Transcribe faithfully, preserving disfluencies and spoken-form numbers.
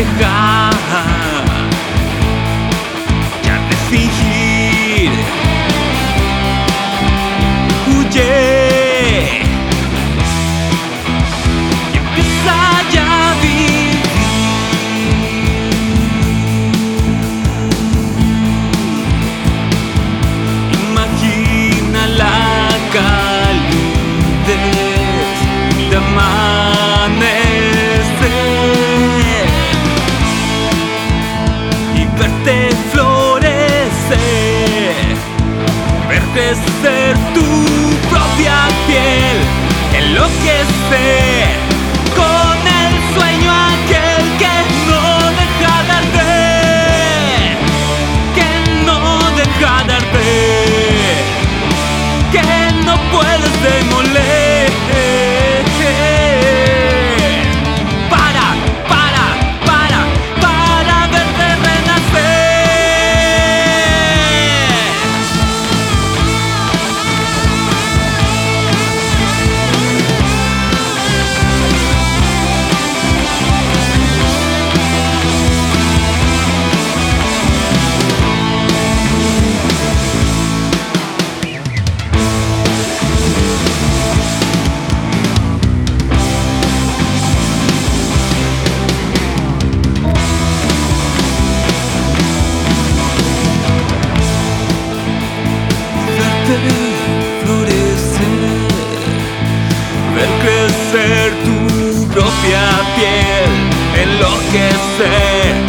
dejar ya de fingir. Huye y empieza ya a vivir. Imagina la calidez de amanecer y verte florecer, ver crecer tu propia piel, enloquecer con el sueño aquel que no deja de arder, que no deja de arder, que no puedes demoler. Para, para, para, para verte renacer. Florecer, ver crecer tu propia piel, enloquecer